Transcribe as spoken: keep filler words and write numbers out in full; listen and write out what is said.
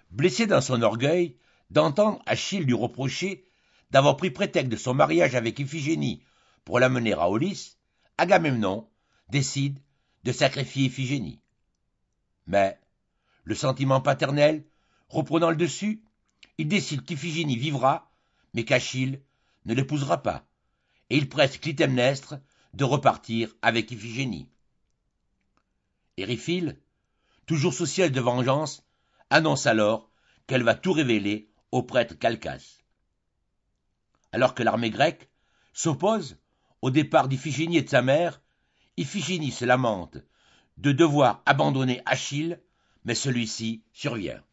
Blessé dans son orgueil d'entendre Achille lui reprocher d'avoir pris prétexte de son mariage avec Iphigénie pour l'amener à Aulis, Agamemnon décide de sacrifier Iphigénie. Mais, le sentiment paternel reprenant le dessus, il décide qu'Iphigénie vivra, mais qu'Achille ne l'épousera pas, et il presse Clytemnestre de repartir avec Iphigénie. Éryphile, toujours soucieuse de vengeance, annonce alors qu'elle va tout révéler au prêtre Calchas. Alors que l'armée grecque s'oppose au départ d'Iphigénie et de sa mère, Iphigénie se lamente de devoir abandonner Achille, mais celui-ci survient.